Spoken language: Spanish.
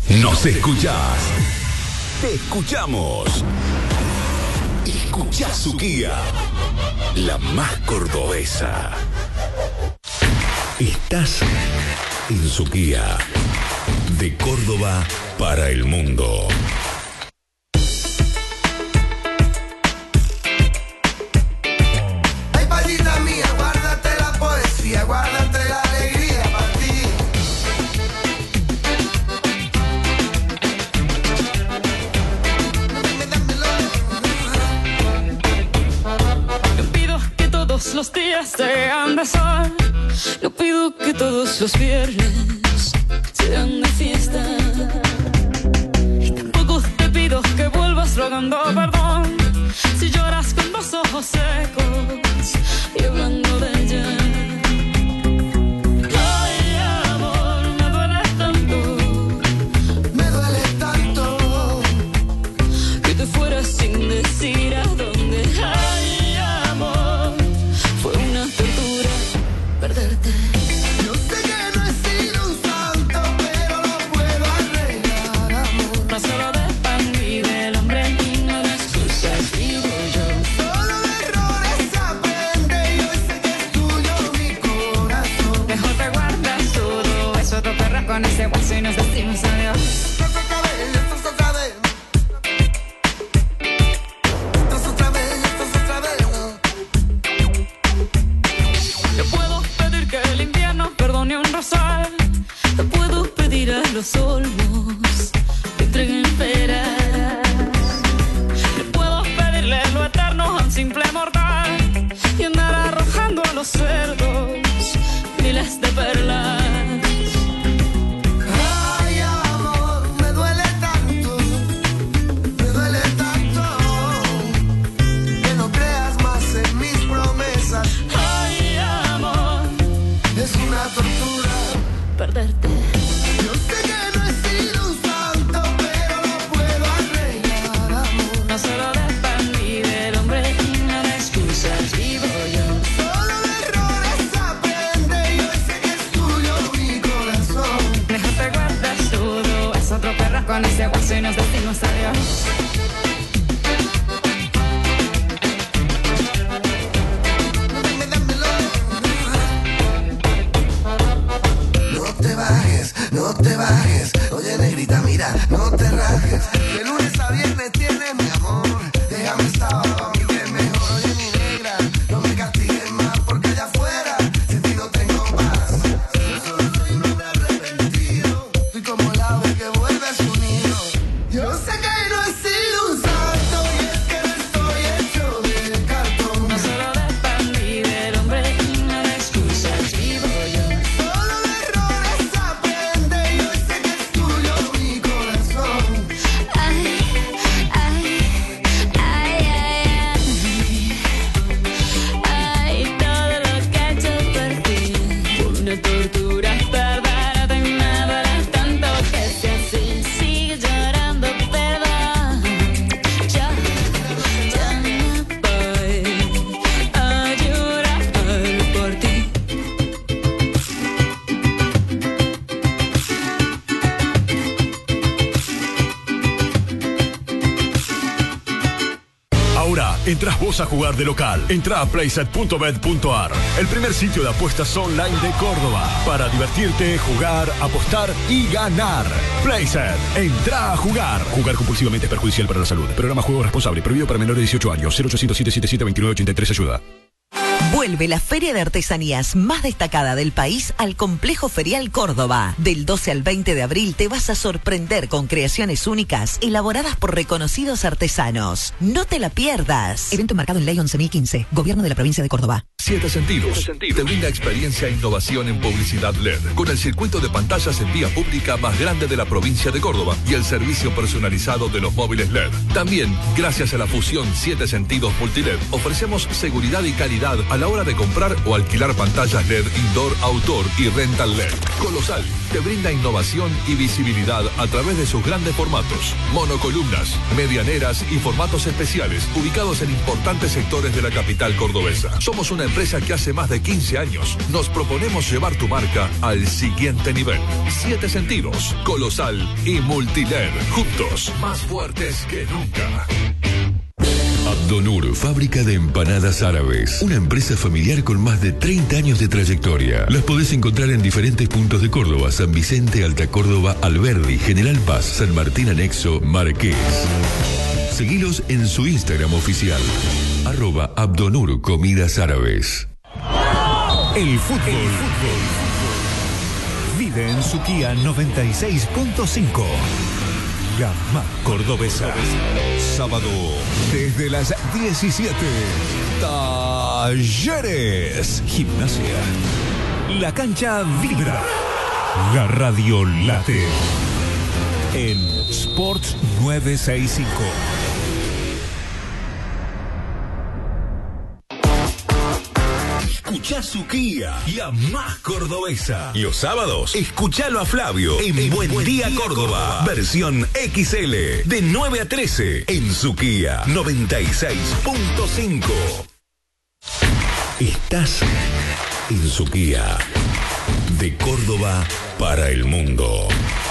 Nos escuchás. Te escuchamos. Escuchá Suquía, la más cordobesa. Estás en Suquía, de Córdoba para el mundo. Ay, palita mía, guárdate la poesía, guárdate la alegría para ti. No pido que todos los días sean de sol. No pido que todos los viernes sean de fiesta. Y tampoco te pido que vuelvas rogando perdón si lloras con los ojos secos y hablando de ella. Ay, amor, me duele tanto que te fueras sin decir a dónde. Ay, amor, fue una tortura perderte. Yo sé que no he sido un santo, pero lo puedo arreglar, amor. No solo de pan vive el hombre y no de excusas vivo yo. Solo de errores aprende y hoy sé que es tuyo mi corazón. Mejor te guardas todo eso, te perras con ese hueso y nos decimos adiós. Esto es otra vez, esto es otra vez. Esto es otra vez, esto es otra vez. Te puedo pedir que el invierno perdone un rosal. Te puedo pedir a los olmos que entreguen peras. Te puedo pedirle lo eterno a un simple mortal y andar arrojando a los cerdos miles de perlas. Ay, amor, me duele tanto que no creas más en mis promesas. Ay, amor, Es una tortura. perderte. Yo sé que no he sido un santo, pero lo puedo arreglar, amor. No solo de pan vive el hombre y no de excusas vivo yo. Solo de errores aprende y hoy sé que es tuyo mi corazón. Mejor te guardas todo, es otro perro con ese hueso y nos decimos adiós. No te bajes. Oye, negrita, mira, no te rajes. De lunes a viernes tienes mi amor. Déjame el sábado a mí que es mejor. Oye, mi negra, no me castigues más porque allá afuera sin ti no tengo paz. Yo solo soy un hombre arrepentido. Soy como el ave que vuelve a su nido. Yo sé que no he sido un santo y es que no estoy hecho de cartón. No solo de pan vive el hombre y no de excusas vivo yo. Solo de errores aprende y hoy sé que es tuyo mi corazón. Ay, ay, ay, ay, ay, todo lo que he hecho por ti fue una tortura, perderte y me duele tanto que si así sigue llorando, perdón. Yo me voy a llorar por ti. Ahora entras vos a jugar de local. Entrá a playset.bet.ar, el primer sitio de apuestas online de Córdoba, para divertirte, jugar, apostar y ganar. Playset, entrá a jugar. Jugar compulsivamente es perjudicial para la salud. Programa Juego Responsable, prohibido para menores de 18 años. 0800-777-2983, ayuda. Vuelve la Feria de Artesanías más destacada del país al Complejo Ferial Córdoba. Del 12 al 20 de abril te vas a sorprender con creaciones únicas elaboradas por reconocidos artesanos. No te la pierdas. Evento marcado en Ley 11.015, Gobierno de la Provincia de Córdoba. 7 Sentidos te brinda experiencia e innovación en publicidad LED, con el circuito de pantallas en vía pública más grande de la provincia de Córdoba y el servicio personalizado de los móviles LED. También, gracias a la fusión 7 Sentidos Multiled, ofrecemos seguridad y calidad a la hora de comprar o alquilar pantallas LED indoor, outdoor y rental LED. Colosal te brinda innovación y visibilidad a través de sus grandes formatos, monocolumnas, medianeras y formatos especiales ubicados en importantes sectores de la capital cordobesa. Somos una empresa que hace más de 15 años nos proponemos llevar tu marca al siguiente nivel. 7 sentidos, Colosal y Multiled, juntos, más fuertes que nunca. Abdonur, fábrica de empanadas árabes. Una empresa familiar con más de 30 años de trayectoria. Las podés encontrar en diferentes puntos de Córdoba: San Vicente, Alta Córdoba, Alberdi, General Paz, San Martín Anexo, Marqués. Seguilos en su Instagram oficial, @Abdonur Comidas Árabes. El fútbol. Vive en su Kia 96.5. La más cordobesa. Sábado desde las 17. Talleres. Gimnasia. La cancha vibra. La radio late. En Sports 965. Escuchá su Kia, la más cordobesa. Los sábados, escuchalo a Flavio en Buen Día Córdoba. Versión XL, de 9 a 13, en su Kia 96.5. Estás en su Kia, de Córdoba para el mundo.